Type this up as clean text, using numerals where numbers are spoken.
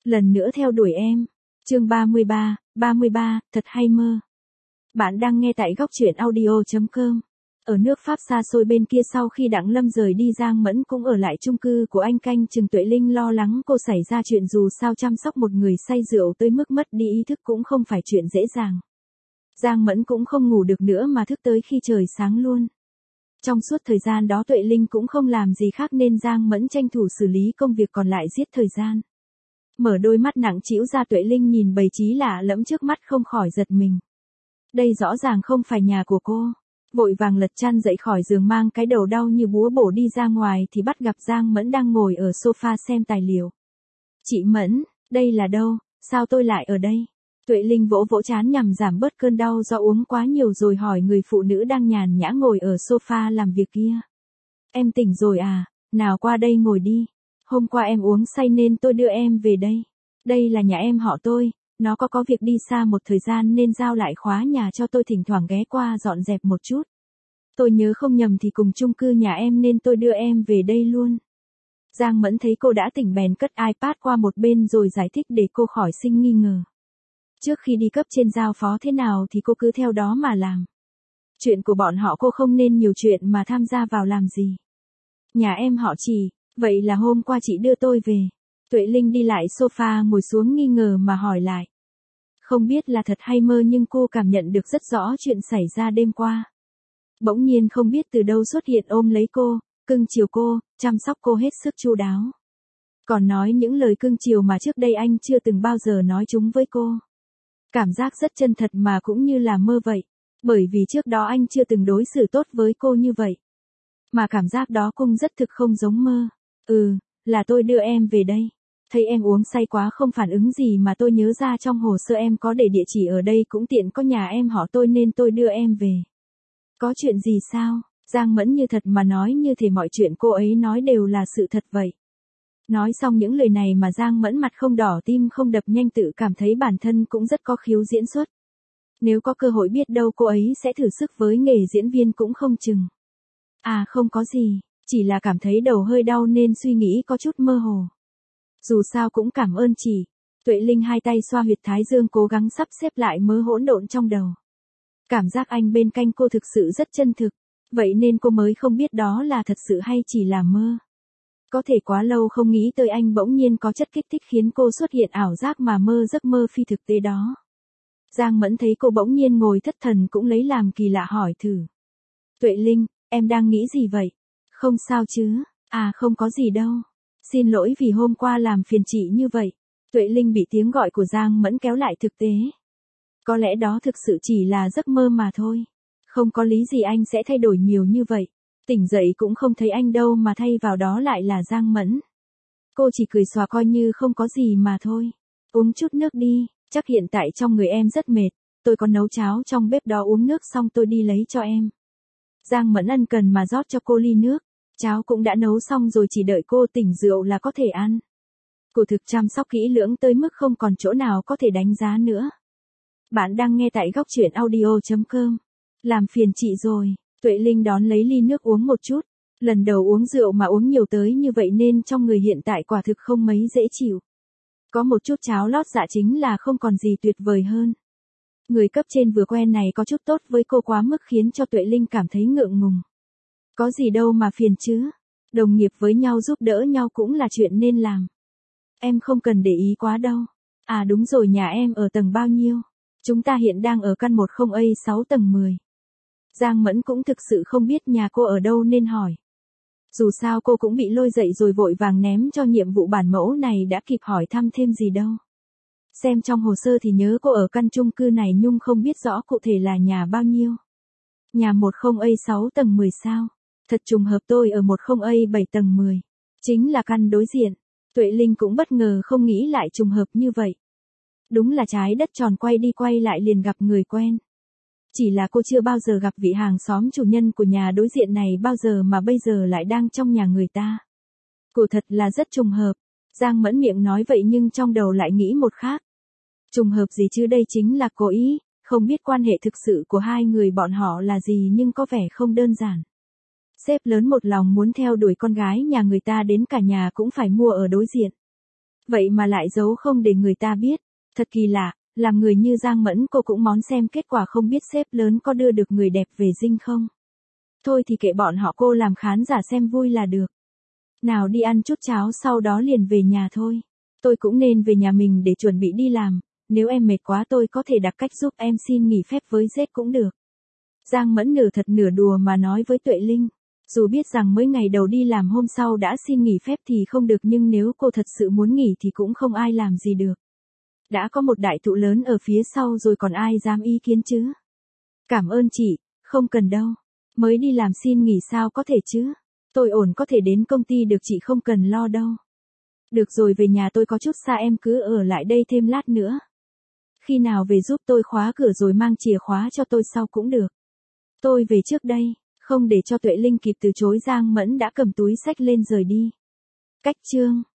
Lần nữa theo đuổi em. Chương 33, thật hay mơ. Bạn đang nghe tại góc truyện audio.com. Ở nước Pháp xa xôi bên kia, sau khi Đặng Lâm rời đi, Giang Mẫn cũng ở lại chung cư của anh canh chừng Tuệ Linh lo lắng cô xảy ra chuyện, dù sao chăm sóc một người say rượu tới mức mất đi ý thức cũng không phải chuyện dễ dàng. Giang Mẫn cũng không ngủ được nữa mà thức tới khi trời sáng luôn. Trong suốt thời gian đó Tuệ Linh cũng không làm gì khác nên Giang Mẫn tranh thủ xử lý công việc còn lại giết thời gian. Mở đôi mắt nặng trĩu ra, Tuệ Linh nhìn bầy trí lạ lẫm trước mắt không khỏi giật mình. Đây rõ ràng không phải nhà của cô. Vội vàng lật chăn dậy khỏi giường, mang cái đầu đau như búa bổ đi ra ngoài thì bắt gặp Giang Mẫn đang ngồi ở sofa xem tài liệu. Chị Mẫn, đây là đâu, sao tôi lại ở đây? Tuệ Linh vỗ vỗ trán nhằm giảm bớt cơn đau do uống quá nhiều rồi hỏi người phụ nữ đang nhàn nhã ngồi ở sofa làm việc kia. Em tỉnh rồi à, nào qua đây ngồi đi. Hôm qua em uống say nên tôi đưa em về đây. Đây là nhà em họ tôi, nó có việc đi xa một thời gian nên giao lại khóa nhà cho tôi, thỉnh thoảng ghé qua dọn dẹp một chút. Tôi nhớ không nhầm thì cùng chung cư nhà em nên tôi đưa em về đây luôn. Giang Mẫn thấy cô đã tỉnh bèn cất iPad qua một bên rồi giải thích để cô khỏi sinh nghi ngờ. Trước khi đi cấp trên giao phó thế nào thì cô cứ theo đó mà làm. Chuyện của bọn họ cô không nên nhiều chuyện mà tham gia vào làm gì. Nhà em họ Chỉ, vậy là hôm qua chị đưa tôi về. Tuệ Linh đi lại sofa ngồi xuống nghi ngờ mà hỏi lại. Không biết là thật hay mơ nhưng cô cảm nhận được rất rõ chuyện xảy ra đêm qua. Bỗng nhiên không biết từ đâu xuất hiện, ôm lấy cô, cưng chiều cô, chăm sóc cô hết sức chu đáo. Còn nói những lời cưng chiều mà trước đây anh chưa từng bao giờ nói chúng với cô. Cảm giác rất chân thật mà cũng như là mơ vậy. Bởi vì trước đó anh chưa từng đối xử tốt với cô như vậy. Mà cảm giác đó cũng rất thực, không giống mơ. Là tôi đưa em về đây. Thấy em uống say quá không phản ứng gì mà tôi nhớ ra trong hồ sơ em có để địa chỉ ở đây, cũng tiện có nhà em họ tôi nên tôi đưa em về. Có chuyện gì sao? Giang Mẫn như thật mà nói như thể mọi chuyện cô ấy nói đều là sự thật vậy. Nói xong những lời này mà Giang Mẫn mặt không đỏ tim không đập nhanh, tự cảm thấy bản thân cũng rất có khiếu diễn xuất. Nếu có cơ hội biết đâu cô ấy sẽ thử sức với nghề diễn viên cũng không chừng. À không có gì, chỉ là cảm thấy đầu hơi đau nên suy nghĩ có chút mơ hồ. Dù sao cũng cảm ơn chị. Tuệ Linh hai tay xoa huyệt thái dương cố gắng sắp xếp lại mớ hỗn độn trong đầu. Cảm giác anh bên cạnh cô thực sự rất chân thực. Vậy nên cô mới không biết đó là thật sự hay chỉ là mơ. Có thể quá lâu không nghĩ tới anh bỗng nhiên có chất kích thích khiến cô xuất hiện ảo giác mà mơ giấc mơ phi thực tế đó. Giang Mẫn thấy cô bỗng nhiên ngồi thất thần cũng lấy làm kỳ lạ hỏi thử. Tuệ Linh, em đang nghĩ gì vậy? Không sao chứ? À không có gì đâu. Xin lỗi vì hôm qua làm phiền chị như vậy. Tuệ Linh bị tiếng gọi của Giang Mẫn kéo lại thực tế. Có lẽ đó thực sự chỉ là giấc mơ mà thôi. Không có lý gì anh sẽ thay đổi nhiều như vậy. Tỉnh dậy cũng không thấy anh đâu mà thay vào đó lại là Giang Mẫn. Cô chỉ cười xòa coi như không có gì mà thôi. Uống chút nước đi, chắc hiện tại trong người em rất mệt. Tôi có nấu cháo trong bếp đó, uống nước xong tôi đi lấy cho em. Giang Mẫn ân cần mà rót cho cô ly nước. Cháo cũng đã nấu xong rồi, chỉ đợi cô tỉnh rượu là có thể ăn. Cô thực chăm sóc kỹ lưỡng tới mức không còn chỗ nào có thể đánh giá nữa. Bạn đang nghe tại góc truyện audio.com. Làm phiền chị rồi. Tuệ Linh đón lấy ly nước uống một chút. Lần đầu uống rượu mà uống nhiều tới như vậy nên trong người hiện tại quả thực không mấy dễ chịu. Có một chút cháo lót dạ chính là không còn gì tuyệt vời hơn. Người cấp trên vừa quen này có chút tốt với cô quá mức khiến cho Tuệ Linh cảm thấy ngượng ngùng. Có gì đâu mà phiền chứ. Đồng nghiệp với nhau giúp đỡ nhau cũng là chuyện nên làm. Em không cần để ý quá đâu. À đúng rồi, nhà em ở tầng bao nhiêu? Chúng ta hiện đang ở căn 10A6 tầng 10. Giang Mẫn cũng thực sự không biết nhà cô ở đâu nên hỏi. Dù sao cô cũng bị lôi dậy rồi vội vàng ném cho nhiệm vụ bản mẫu này, đã kịp hỏi thăm thêm gì đâu. Xem trong hồ sơ thì nhớ cô ở căn chung cư này nhưng không biết rõ cụ thể là nhà bao nhiêu. Nhà 10A6 tầng 10 sao? Thật trùng hợp, tôi ở 10A7 tầng 10. Chính là căn đối diện. Tuệ Linh cũng bất ngờ không nghĩ lại trùng hợp như vậy. Đúng là trái đất tròn, quay đi quay lại liền gặp người quen. Chỉ là cô chưa bao giờ gặp vị hàng xóm chủ nhân của nhà đối diện này bao giờ mà bây giờ lại đang trong nhà người ta. Cô thật là rất trùng hợp. Giang Mẫn miệng nói vậy nhưng trong đầu lại nghĩ một khác. Trùng hợp gì chứ, đây chính là cố ý. Không biết quan hệ thực sự của hai người bọn họ là gì nhưng có vẻ không đơn giản. Sếp lớn một lòng muốn theo đuổi con gái nhà người ta đến cả nhà cũng phải mua ở đối diện. Vậy mà lại giấu không để người ta biết. Thật kỳ lạ, làm người như Giang Mẫn cô cũng món xem kết quả không biết sếp lớn có đưa được người đẹp về dinh không. Thôi thì kệ bọn họ, cô làm khán giả xem vui là được. Nào đi ăn chút cháo sau đó liền về nhà thôi. Tôi cũng nên về nhà mình để chuẩn bị đi làm, nếu em mệt quá tôi có thể đặt cách giúp em xin nghỉ phép với sếp cũng được. Giang Mẫn nửa thật nửa đùa mà nói với Tuệ Linh. Dù biết rằng mới ngày đầu đi làm hôm sau đã xin nghỉ phép thì không được, nhưng nếu cô thật sự muốn nghỉ thì cũng không ai làm gì được. Đã có một đại thụ lớn ở phía sau rồi còn ai dám ý kiến chứ. Cảm ơn chị, không cần đâu. Mới đi làm xin nghỉ sao có thể chứ. Tôi ổn có thể đến công ty được, chị không cần lo đâu. Được rồi, về nhà tôi có chút xa, em cứ ở lại đây thêm lát nữa. Khi nào về giúp tôi khóa cửa rồi mang chìa khóa cho tôi sau cũng được. Tôi về trước đây. Không để cho Tuệ Linh kịp từ chối, Giang Mẫn đã cầm túi xách lên rời đi. Cách chương